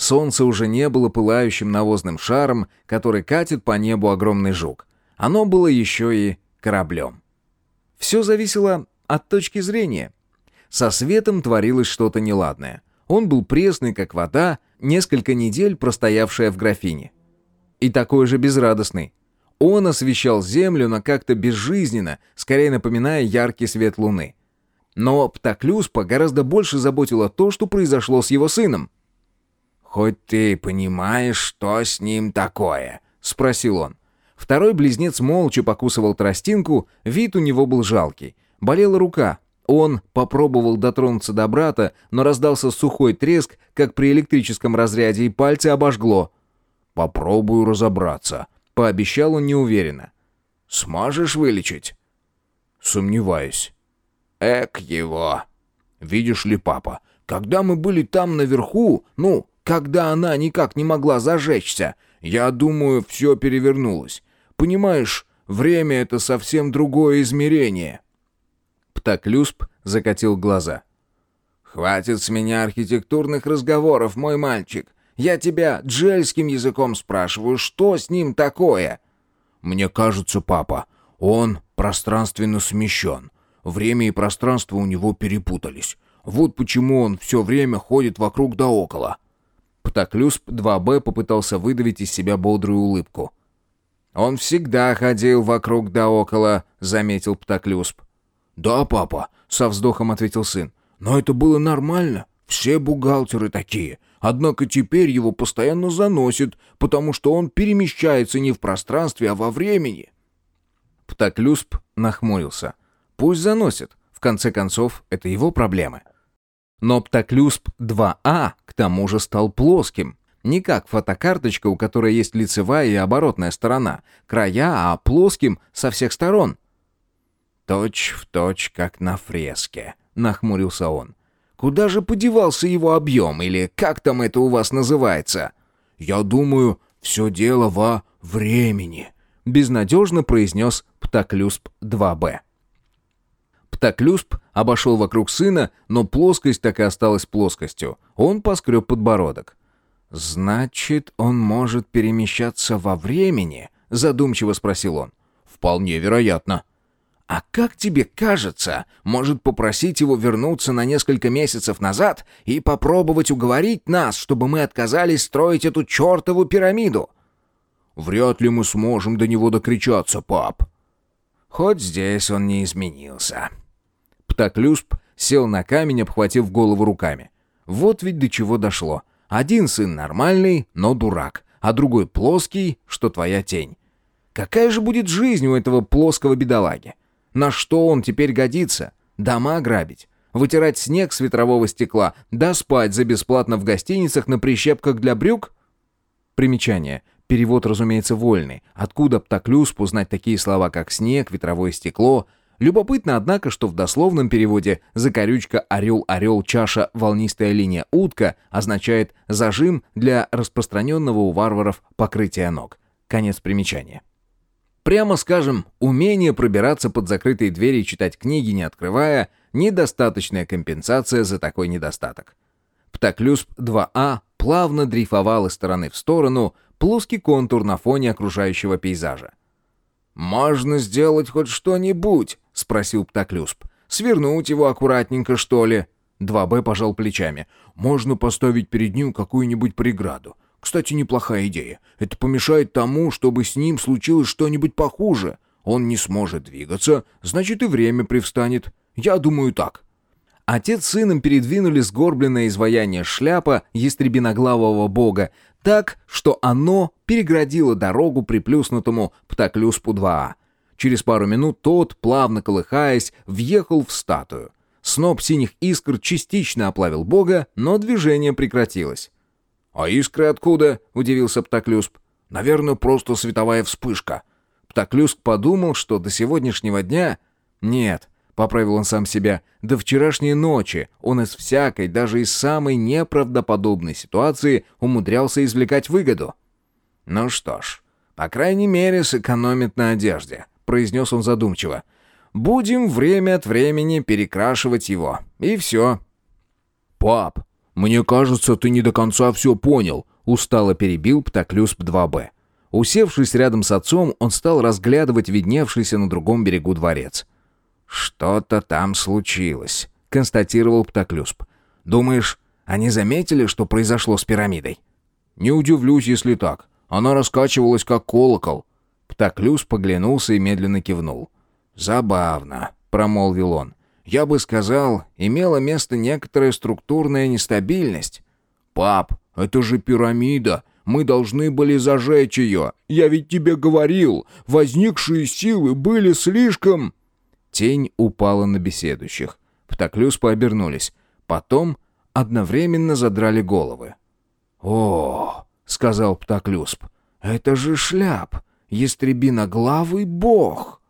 Солнце уже не было пылающим навозным шаром, который катит по небу огромный жук. Оно было еще и кораблем. Все зависело от точки зрения. Со светом творилось что-то неладное. Он был пресный, как вода, несколько недель простоявшая в графине. И такой же безрадостный. Он освещал землю, но как-то безжизненно, скорее напоминая яркий свет луны. Но Птоклюспа гораздо больше заботило то, что произошло с его сыном. «Хоть ты понимаешь, что с ним такое?» — спросил он. Второй близнец молча покусывал тростинку, вид у него был жалкий. Болела рука. Он попробовал дотронуться до брата, но раздался сухой треск, как при электрическом разряде, и пальцы обожгло. «Попробую разобраться», — пообещал он неуверенно. «Сможешь вылечить?» «Сомневаюсь». «Эк его! Видишь ли, папа, когда мы были там наверху, когда она никак не могла зажечься, я думаю, все перевернулось. Понимаешь, время — это совсем другое измерение». Птоклюсп закатил глаза. «Хватит с меня архитектурных разговоров, мой мальчик. Я тебя джельским языком спрашиваю, что с ним такое?» «Мне кажется, папа, он пространственно смещен. Время и пространство у него перепутались. Вот почему он все время ходит вокруг да около». Птоклюсп 2Б попытался выдавить из себя бодрую улыбку. «Он всегда ходил вокруг да около», — заметил Птоклюсп. «Да, папа», — со вздохом ответил сын. «Но это было нормально. Все бухгалтеры такие. Однако теперь его постоянно заносит, потому что он перемещается не в пространстве, а во времени». Птоклюсп нахмурился. «Пусть заносит. В конце концов, это его проблемы». Но Птоклюсп 2А к тому же стал плоским. Не как фотокарточка, у которой есть лицевая и оборотная сторона, края, а плоским со всех сторон. «Точь в точь, как на фреске», — нахмурился он. «Куда же подевался его объем, или как там это у вас называется?» «Я думаю, все дело во времени», — безнадежно произнес Птоклюсп 2Б. Птоклюсп обошел вокруг сына, но плоскость так и осталась плоскостью. Он поскреб подбородок. «Значит, он может перемещаться во времени?» — задумчиво спросил он. «Вполне вероятно». «А как тебе кажется, может попросить его вернуться на несколько месяцев назад и попробовать уговорить нас, чтобы мы отказались строить эту чертову пирамиду?» «Вряд ли мы сможем до него докричаться, пап». «Хоть здесь он не изменился». Птоклюсп сел на камень, обхватив голову руками. Вот ведь до чего дошло. Один сын нормальный, но дурак, а другой плоский, что твоя тень. Какая же будет жизнь у этого плоского бедолаги? На что он теперь годится? Дома грабить, вытирать снег с ветрового стекла, да спать за бесплатно в гостиницах на прищепках для брюк? Примечание. Перевод, разумеется, вольный. Откуда Птоклюспу знать такие слова, как снег, ветровое стекло? Любопытно, однако, что в дословном переводе закорючка «орел-орел, чаша, волнистая линия, утка» означает «зажим для распространенного у варваров покрытия ног». Конец примечания. Прямо скажем, умение пробираться под закрытые двери и читать книги, не открывая, недостаточная компенсация за такой недостаток. Птоклюсп 2А плавно дрейфовал из стороны в сторону, плоский контур на фоне окружающего пейзажа. «Можно сделать хоть что-нибудь?» — спросил Птоклюсп. «Свернуть его аккуратненько, что ли?» 2Б пожал плечами. «Можно поставить перед ним какую-нибудь преграду. Кстати, неплохая идея. Это помешает тому, чтобы с ним случилось что-нибудь похуже. Он не сможет двигаться, значит и время привстанет. Я думаю так». Отец с сыном передвинули сгорбленное изваяние шляпа ястребиноглавого бога так, что оно переградило дорогу приплюснутому Птоклюспу 2А. Через пару минут тот, плавно колыхаясь, въехал в статую. Сноп синих искр частично оплавил бога, но движение прекратилось. «А искры откуда?» — удивился Птоклюсп. «Наверное, просто световая вспышка». Птоклюсп подумал, что до сегодняшнего дня... Нет, поправил он сам себя, до вчерашней ночи он из всякой, даже из самой неправдоподобной ситуации умудрялся извлекать выгоду. «Ну что ж, по крайней мере, сэкономит на одежде», — произнес он задумчиво. «Будем время от времени перекрашивать его, и все». «Пап, «Мне кажется, ты не до конца все понял», — устало перебил Птоклюсп 2Б. Усевшись рядом с отцом, он стал разглядывать видневшийся на другом берегу дворец. «Что-то там случилось», — констатировал Птоклюсп. «Думаешь, они заметили, что произошло с пирамидой?» «Не удивлюсь, если так. Она раскачивалась, как колокол». Птоклюсп поглянулся и медленно кивнул. «Забавно», — промолвил он. «Я бы сказал, имела место некоторая структурная нестабильность». «Пап, это же пирамида. Мы должны были зажечь ее. Я ведь тебе говорил, возникшие силы были слишком...» Тень упала на беседующих. Птоклюспы обернулись. Потом одновременно задрали головы. «О, — сказал Птоклюсп, — это же Шляп, ястребиноглавый бог!»